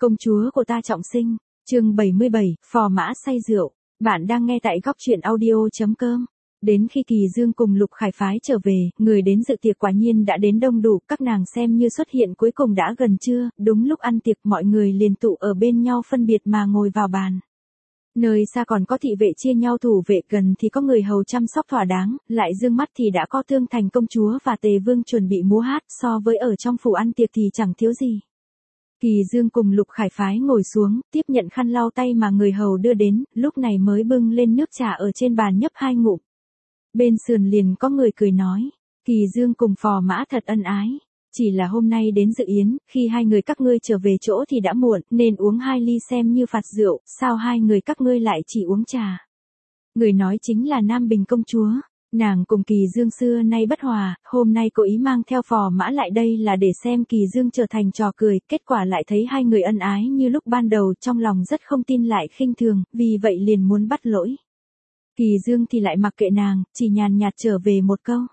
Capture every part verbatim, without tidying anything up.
Công chúa của ta trọng sinh, chương bảy mươi bảy, phò mã say rượu. Bạn đang nghe tại góc truyện audio chấm com. Đến khi Kỳ Dương cùng Lục Khải phái trở về, người đến dự tiệc quả nhiên đã đến đông đủ, các nàng xem như xuất hiện cuối cùng đã gần trưa, đúng lúc ăn tiệc mọi người liền tụ ở bên nhau phân biệt mà ngồi vào bàn. Nơi xa còn có thị vệ chia nhau thủ vệ, gần thì có người hầu chăm sóc thỏa đáng, lại dương mắt thì đã có Thương Thành công chúa và Tề Vương chuẩn bị múa hát, so với ở trong phủ ăn tiệc thì chẳng thiếu gì. Kỳ Dương cùng Lục Khải phái ngồi xuống, tiếp nhận khăn lau tay mà người hầu đưa đến, lúc này mới bưng lên nước trà ở trên bàn nhấp hai ngụm. Bên sườn liền có người cười nói, Kỳ Dương cùng phò mã thật ân ái. Chỉ là hôm nay đến dự yến, khi hai người các ngươi trở về chỗ thì đã muộn, nên uống hai ly xem như phạt rượu, sao hai người các ngươi lại chỉ uống trà. Người nói chính là Nam Bình công chúa. Nàng cùng Kỳ Dương xưa nay bất hòa, hôm nay cố ý mang theo phò mã lại đây là để xem Kỳ Dương trở thành trò cười, kết quả lại thấy hai người ân ái như lúc ban đầu, trong lòng rất không tin lại khinh thường, vì vậy liền muốn bắt lỗi. Kỳ Dương thì lại mặc kệ nàng, chỉ nhàn nhạt trở về một câu.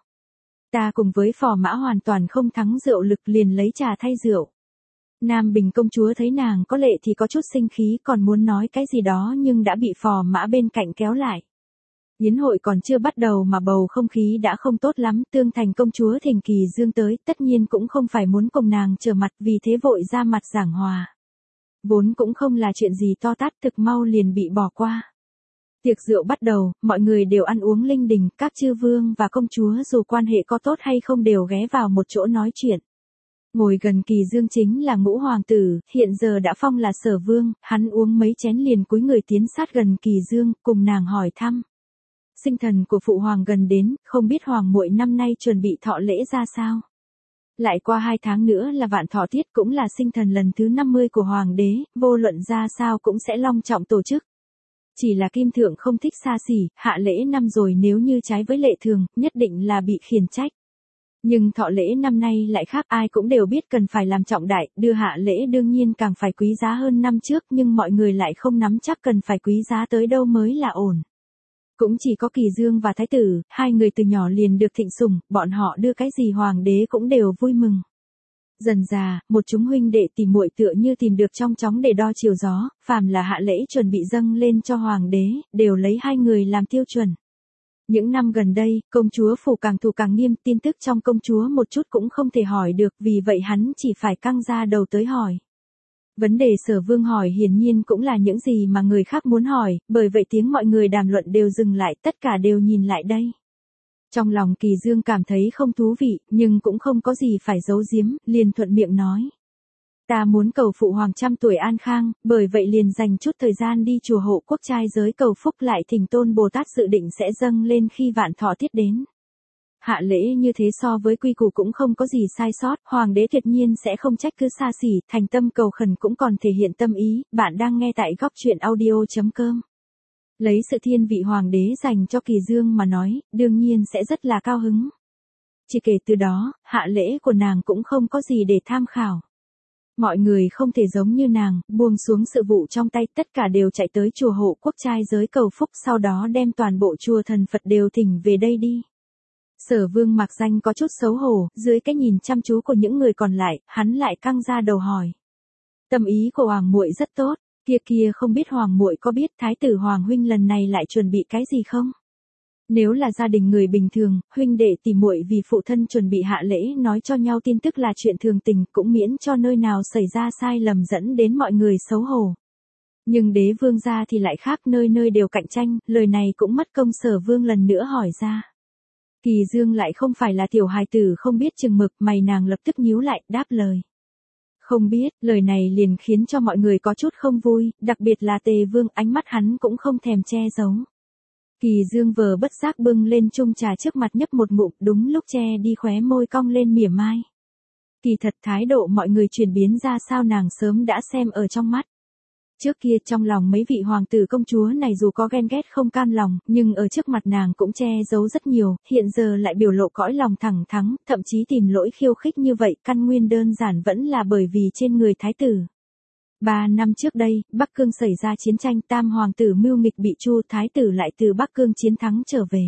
Ta cùng với phò mã hoàn toàn không thắng rượu lực, liền lấy trà thay rượu. Nam Bình công chúa thấy nàng có lệ thì có chút sinh khí, còn muốn nói cái gì đó nhưng đã bị phò mã bên cạnh kéo lại. Yến hội còn chưa bắt đầu mà bầu không khí đã không tốt lắm, Thương Thành công chúa thỉnh Kỳ Dương tới, tất nhiên cũng không phải muốn cùng nàng trở mặt, vì thế vội ra mặt giảng hòa. Vốn cũng không là chuyện gì to tát, thực mau liền bị bỏ qua. Tiệc rượu bắt đầu, mọi người đều ăn uống linh đình, các chư vương và công chúa dù quan hệ có tốt hay không đều ghé vào một chỗ nói chuyện. Ngồi gần Kỳ Dương chính là Ngũ hoàng tử, hiện giờ đã phong là Sở Vương, hắn uống mấy chén liền cúi người tiến sát gần Kỳ Dương, cùng nàng hỏi thăm. Sinh thần của phụ hoàng gần đến, không biết hoàng muội năm nay chuẩn bị thọ lễ ra sao. Lại qua hai tháng nữa là vạn thọ tiết, cũng là sinh thần lần thứ năm mươi của hoàng đế, vô luận ra sao cũng sẽ long trọng tổ chức. Chỉ là Kim Thượng không thích xa xỉ, hạ lễ năm rồi nếu như trái với lệ thường, nhất định là bị khiển trách. Nhưng thọ lễ năm nay lại khác, ai cũng đều biết cần phải làm trọng đại, đưa hạ lễ đương nhiên càng phải quý giá hơn năm trước, nhưng mọi người lại không nắm chắc cần phải quý giá tới đâu mới là ổn. Cũng chỉ có Kỳ Dương và Thái tử, hai người từ nhỏ liền được thịnh sủng, bọn họ đưa cái gì hoàng đế cũng đều vui mừng. Dần già, một chúng huynh đệ tìm muội tựa như tìm được trong chóng để đo chiều gió, phàm là hạ lễ chuẩn bị dâng lên cho hoàng đế, đều lấy hai người làm tiêu chuẩn. Những năm gần đây, công chúa phủ càng thù càng nghiêm, tin tức trong công chúa một chút cũng không thể hỏi được, vì vậy hắn chỉ phải căng ra đầu tới hỏi. Vấn đề Sở Vương hỏi hiển nhiên cũng là những gì mà người khác muốn hỏi, bởi vậy tiếng mọi người đàm luận đều dừng lại, tất cả đều nhìn lại đây. Trong lòng Kỳ Dương cảm thấy không thú vị, nhưng cũng không có gì phải giấu giếm, liền thuận miệng nói. Ta muốn cầu phụ hoàng trăm tuổi an khang, bởi vậy liền dành chút thời gian đi chùa Hộ Quốc trai giới cầu phúc, lại thỉnh Tôn Bồ Tát dự định sẽ dâng lên khi vạn thọ tiết đến. Hạ lễ như thế so với quy củ cũng không có gì sai sót, hoàng đế tuyệt nhiên sẽ không trách cứ xa xỉ, thành tâm cầu khẩn cũng còn thể hiện tâm ý. Bạn đang nghe tại góc truyện audio chấm com. Lấy sự thiên vị hoàng đế dành cho Kỳ Dương mà nói, đương nhiên sẽ rất là cao hứng. Chỉ kể từ đó, hạ lễ của nàng cũng không có gì để tham khảo. Mọi người không thể giống như nàng, buông xuống sự vụ trong tay, tất cả đều chạy tới chùa Hộ Quốc trai giới cầu phúc, sau đó đem toàn bộ chùa thần Phật đều thỉnh về đây đi. Sở Vương mặc danh có chút xấu hổ, dưới cái nhìn chăm chú của những người còn lại, hắn lại căng ra đầu hỏi. Tâm ý của hoàng muội rất tốt, kia kia không biết hoàng muội có biết thái tử hoàng huynh lần này lại chuẩn bị cái gì không? Nếu là gia đình người bình thường, huynh đệ tỷ muội vì phụ thân chuẩn bị hạ lễ nói cho nhau tin tức là chuyện thường tình, cũng miễn cho nơi nào xảy ra sai lầm dẫn đến mọi người xấu hổ. Nhưng đế vương gia thì lại khác, nơi nơi đều cạnh tranh, lời này cũng mất công Sở Vương lần nữa hỏi ra. Kỳ Dương lại không phải là tiểu hài tử không biết chừng mực, mày nàng lập tức nhíu lại, đáp lời. Không biết, lời này liền khiến cho mọi người có chút không vui, đặc biệt là Tề Vương, ánh mắt hắn cũng không thèm che giấu. Kỳ Dương vờ bất giác bưng lên chung trà trước mặt nhấp một ngụm, đúng lúc che đi khóe môi cong lên mỉa mai. Kỳ thật thái độ mọi người chuyển biến ra sao nàng sớm đã xem ở trong mắt. Trước kia trong lòng mấy vị hoàng tử công chúa này dù có ghen ghét không cam lòng, nhưng ở trước mặt nàng cũng che giấu rất nhiều, hiện giờ lại biểu lộ cõi lòng thẳng thắn, thậm chí tìm lỗi khiêu khích như vậy, căn nguyên đơn giản vẫn là bởi vì trên người thái tử. Ba năm trước đây, Bắc Cương xảy ra chiến tranh, tam hoàng tử mưu nghịch bị Chu thái tử lại từ Bắc Cương chiến thắng trở về.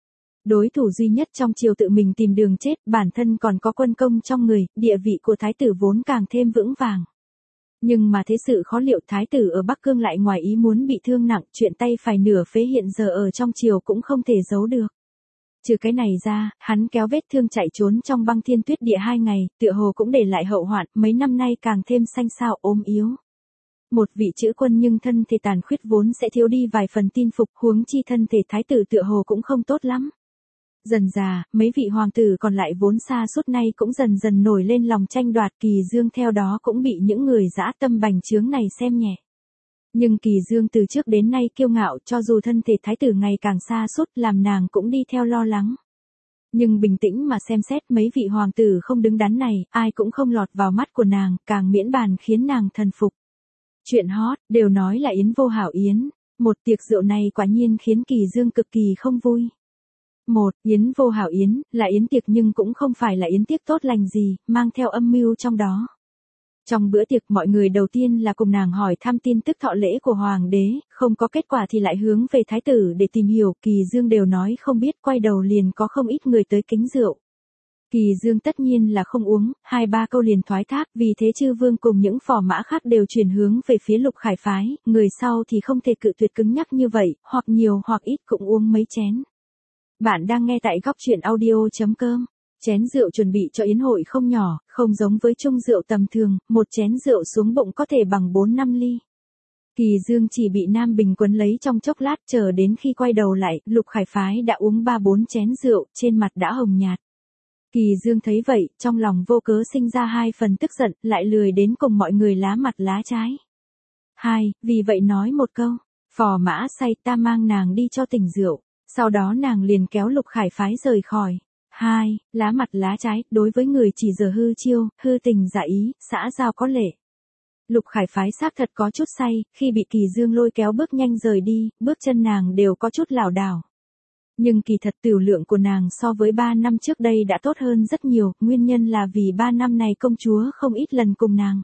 Đối thủ duy nhất trong triều tự mình tìm đường chết, bản thân còn có quân công trong người, địa vị của thái tử vốn càng thêm vững vàng. Nhưng mà thế sự khó liệu, thái tử ở Bắc Cương lại ngoài ý muốn bị thương nặng, chuyện tay phải nửa phế hiện giờ ở trong triều cũng không thể giấu được. Trừ cái này ra, hắn kéo vết thương chạy trốn trong băng thiên tuyết địa hai ngày, tựa hồ cũng để lại hậu hoạn, mấy năm nay càng thêm xanh xao ốm yếu. Một vị chữ quân nhưng thân thể tàn khuyết vốn sẽ thiếu đi vài phần tin phục, huống chi thân thể thái tử tựa hồ cũng không tốt lắm. Dần già, mấy vị hoàng tử còn lại vốn xa suốt nay cũng dần dần nổi lên lòng tranh đoạt, Kỳ Dương theo đó cũng bị những người dã tâm bành trướng này xem nhẹ. Nhưng Kỳ Dương từ trước đến nay kiêu ngạo, cho dù thân thể thái tử ngày càng xa suốt làm nàng cũng đi theo lo lắng. Nhưng bình tĩnh mà xem xét, mấy vị hoàng tử không đứng đắn này, ai cũng không lọt vào mắt của nàng, càng miễn bàn khiến nàng thần phục. Chuyện hot, đều nói là yến vô hảo yến. Một tiệc rượu này quả nhiên khiến Kỳ Dương cực kỳ không vui. Một, yến vô hảo yến, là yến tiệc nhưng cũng không phải là yến tiệc tốt lành gì, mang theo âm mưu trong đó. Trong bữa tiệc mọi người đầu tiên là cùng nàng hỏi thăm tin tức thọ lễ của hoàng đế, không có kết quả thì lại hướng về thái tử để tìm hiểu, Kỳ Dương đều nói không biết, quay đầu liền có không ít người tới kính rượu. Kỳ Dương tất nhiên là không uống, hai ba câu liền thoái thác, vì thế chư vương cùng những phò mã khác đều chuyển hướng về phía Lục Khải phái, người sau thì không thể cự tuyệt cứng nhắc như vậy, hoặc nhiều hoặc ít cũng uống mấy chén. Bạn đang nghe tại góc truyện audio.com. Chén rượu chuẩn bị cho yến hội không nhỏ, không giống với chung rượu tầm thường, một chén rượu xuống bụng có thể bằng bốn năm ly. Kỳ Dương chỉ bị Nam Bình quấn lấy trong chốc lát, chờ đến khi quay đầu lại, Lục Khải phái đã uống ba bốn chén rượu, trên mặt đã hồng nhạt. Kỳ Dương thấy vậy, trong lòng vô cớ sinh ra hai phần tức giận, lại lười đến cùng mọi người lá mặt lá trái. Hai, vì vậy nói một câu, phò mã say, ta mang nàng đi cho tỉnh rượu. Sau đó nàng liền kéo Lục Khải phái rời khỏi. Hai, lá mặt lá trái, đối với người chỉ giờ hư chiêu, hư tình giả ý, xã giao có lệ. Lục Khải phái xác thật có chút say, khi bị Kỳ Dương lôi kéo bước nhanh rời đi, bước chân nàng đều có chút lảo đảo. Nhưng kỳ thật tiểu lượng của nàng so với ba năm trước đây đã tốt hơn rất nhiều, nguyên nhân là vì ba năm này công chúa không ít lần cùng nàng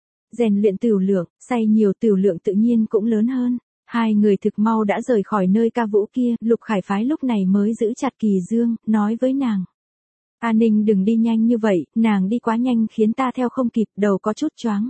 rèn luyện tiểu lượng, say nhiều tiểu lượng tự nhiên cũng lớn hơn. Hai người thực mau đã rời khỏi nơi ca vũ kia, Lục Khải phái lúc này mới giữ chặt Kỳ Dương, nói với nàng. A Ninh đừng đi nhanh như vậy, nàng đi quá nhanh khiến ta theo không kịp, đầu có chút choáng.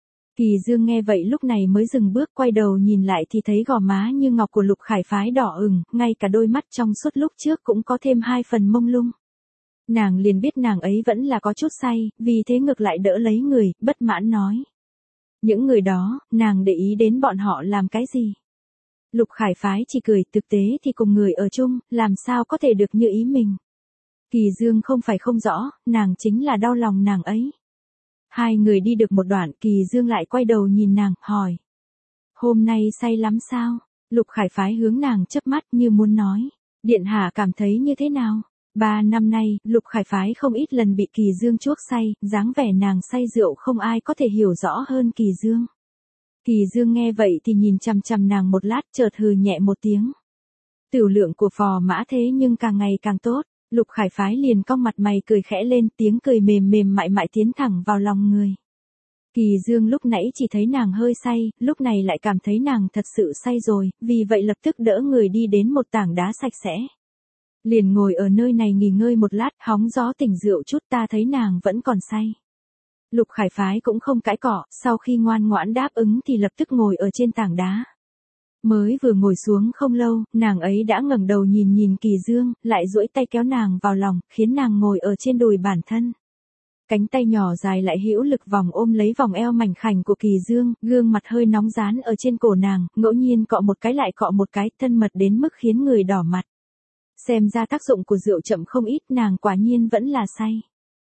Kỳ Dương nghe vậy lúc này mới dừng bước, quay đầu nhìn lại thì thấy gò má như ngọc của Lục Khải phái đỏ ửng, ngay cả đôi mắt trong suốt lúc trước cũng có thêm hai phần mông lung. Nàng liền biết nàng ấy vẫn là có chút say, vì thế ngược lại đỡ lấy người, bất mãn nói. Những người đó, nàng để ý đến bọn họ làm cái gì? Lục Khải phái chỉ cười, thực tế thì cùng người ở chung, làm sao có thể được như ý mình. Kỳ Dương không phải không rõ, nàng chính là đau lòng nàng ấy. Hai người đi được một đoạn, Kỳ Dương lại quay đầu nhìn nàng, hỏi. Hôm nay say lắm sao? Lục Khải phái hướng nàng chớp mắt như muốn nói. Điện hạ cảm thấy như thế nào? Ba năm nay, Lục Khải phái không ít lần bị Kỳ Dương chuốc say, dáng vẻ nàng say rượu không ai có thể hiểu rõ hơn Kỳ Dương. Kỳ Dương nghe vậy thì nhìn chằm chằm nàng một lát, chợt hừ nhẹ một tiếng. Tiểu lượng của phò mã thế nhưng càng ngày càng tốt, Lục Khải phái liền cong mặt mày cười khẽ lên, tiếng cười mềm mềm mại mại tiến thẳng vào lòng người. Kỳ Dương lúc nãy chỉ thấy nàng hơi say, lúc này lại cảm thấy nàng thật sự say rồi, vì vậy lập tức đỡ người đi đến một tảng đá sạch sẽ. Liền ngồi ở nơi này nghỉ ngơi một lát, hóng gió tỉnh rượu chút, ta thấy nàng vẫn còn say. Lục Khải phái cũng không cãi cọ, sau khi ngoan ngoãn đáp ứng thì lập tức ngồi ở trên tảng đá. Mới vừa ngồi xuống không lâu, nàng ấy đã ngẩng đầu nhìn nhìn Kỳ Dương, lại duỗi tay kéo nàng vào lòng, khiến nàng ngồi ở trên đùi bản thân. Cánh tay nhỏ dài lại hữu lực vòng ôm lấy vòng eo mảnh khảnh của Kỳ Dương, gương mặt hơi nóng rán ở trên cổ nàng, ngẫu nhiên cọ một cái lại cọ một cái, thân mật đến mức khiến người đỏ mặt. Xem ra tác dụng của rượu chậm không ít, nàng quả nhiên vẫn là say.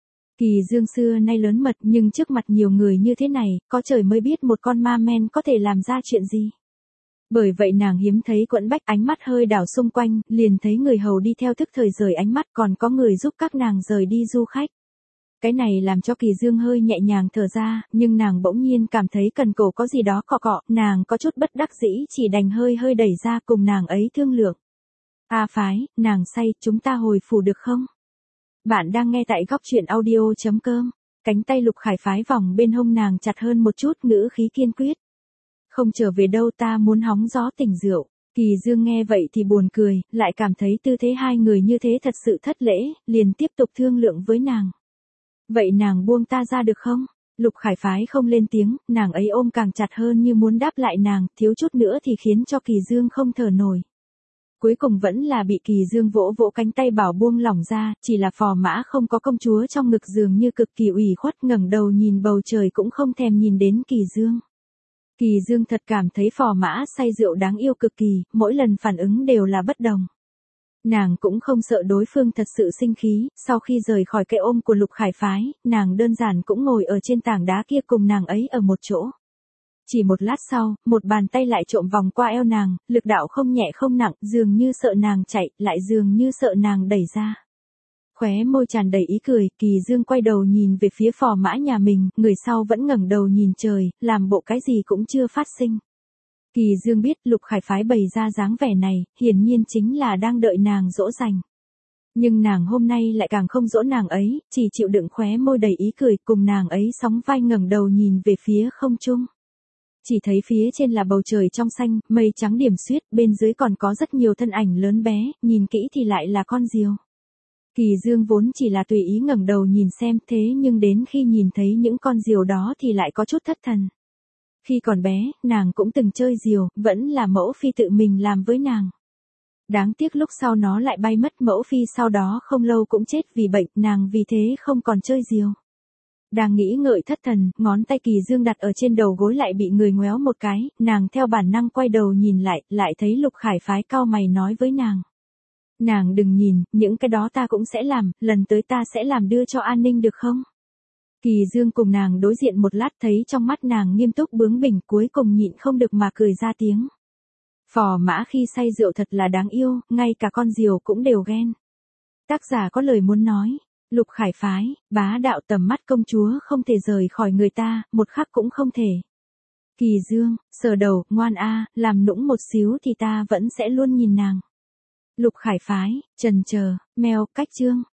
Kỳ Dương xưa nay lớn mật, nhưng trước mặt nhiều người như thế này, có trời mới biết một con ma men có thể làm ra chuyện gì. Bởi vậy nàng hiếm thấy quẫn bách, ánh mắt hơi đảo xung quanh, liền thấy người hầu đi theo thức thời rời ánh mắt, còn có người giúp các nàng rời đi du khách. Cái này làm cho Kỳ Dương hơi nhẹ nhàng thở ra, nhưng nàng bỗng nhiên cảm thấy cần cổ có gì đó cọ cọ, nàng có chút bất đắc dĩ, chỉ đành hơi hơi đẩy ra cùng nàng ấy thương lượng. A phái, nàng say, chúng ta hồi phủ được không? Bạn đang nghe tại góc truyện audio.com. Cánh tay Lục Khải phái vòng bên hông nàng chặt hơn một chút, ngữ khí kiên quyết. Không trở về đâu, ta muốn hóng gió tỉnh rượu. Kỳ Dương nghe vậy thì buồn cười, lại cảm thấy tư thế hai người như thế thật sự thất lễ, liền tiếp tục thương lượng với nàng. Vậy nàng buông ta ra được không? Lục Khải Phái không lên tiếng, nàng ấy ôm càng chặt hơn như muốn đáp lại nàng, thiếu chút nữa thì khiến cho Kỳ Dương không thở nổi. Cuối cùng vẫn là bị Kỳ Dương vỗ vỗ cánh tay bảo buông lỏng ra, chỉ là Phò Mã không có công chúa trong ngực dường như cực kỳ ủy khuất, ngẩng đầu nhìn bầu trời cũng không thèm nhìn đến Kỳ Dương. Kỳ Dương thật cảm thấy Phò Mã say rượu đáng yêu cực kỳ, mỗi lần phản ứng đều là bất đồng. Nàng cũng không sợ đối phương thật sự sinh khí, sau khi rời khỏi cái ôm của Lục Khải Phái, nàng đơn giản cũng ngồi ở trên tảng đá kia cùng nàng ấy ở một chỗ. Chỉ một lát sau, một bàn tay lại trộm vòng qua eo nàng, lực đạo không nhẹ không nặng, dường như sợ nàng chạy, lại dường như sợ nàng đẩy ra. Khóe môi tràn đầy ý cười, Kỳ Dương quay đầu nhìn về phía Phò Mã nhà mình, người sau vẫn ngẩng đầu nhìn trời, làm bộ cái gì cũng chưa phát sinh. Kỳ Dương biết Lục Khải Phái bày ra dáng vẻ này, hiển nhiên chính là đang đợi nàng dỗ dành. Nhưng nàng hôm nay lại càng không dỗ nàng ấy, chỉ chịu đựng khóe môi đầy ý cười cùng nàng ấy sóng vai ngẩng đầu nhìn về phía không trung. Chỉ thấy phía trên là bầu trời trong xanh, mây trắng điểm xuyết, bên dưới còn có rất nhiều thân ảnh lớn bé, nhìn kỹ thì lại là con diều. Kỳ Dương vốn chỉ là tùy ý ngẩng đầu nhìn xem, thế nhưng đến khi nhìn thấy những con diều đó thì lại có chút thất thần. Khi còn bé, nàng cũng từng chơi diều, vẫn là mẫu phi tự mình làm với nàng. Đáng tiếc lúc sau nó lại bay mất, mẫu phi sau đó không lâu cũng chết vì bệnh, nàng vì thế không còn chơi diều. Đang nghĩ ngợi thất thần, ngón tay Kỳ Dương đặt ở trên đầu gối lại bị người ngoéo một cái, nàng theo bản năng quay đầu nhìn lại, lại thấy Lục Khải Phái cau mày nói với nàng. Nàng đừng nhìn, những cái đó ta cũng sẽ làm, lần tới ta sẽ làm đưa cho an ninh được không? Kỳ Dương cùng nàng đối diện một lát thấy trong mắt nàng nghiêm túc bướng bỉnh, cuối cùng nhịn không được mà cười ra tiếng. Phò Mã khi say rượu thật là đáng yêu, ngay cả con diều cũng đều ghen. Tác giả có lời muốn nói. Lục Khải Phái, bá đạo tầm mắt công chúa không thể rời khỏi người ta, một khắc cũng không thể. Kỳ Dương, sờ đầu, ngoan a, làm nũng một xíu thì ta vẫn sẽ luôn nhìn nàng. Lục Khải Phái, chần chờ, mèo, cách chương.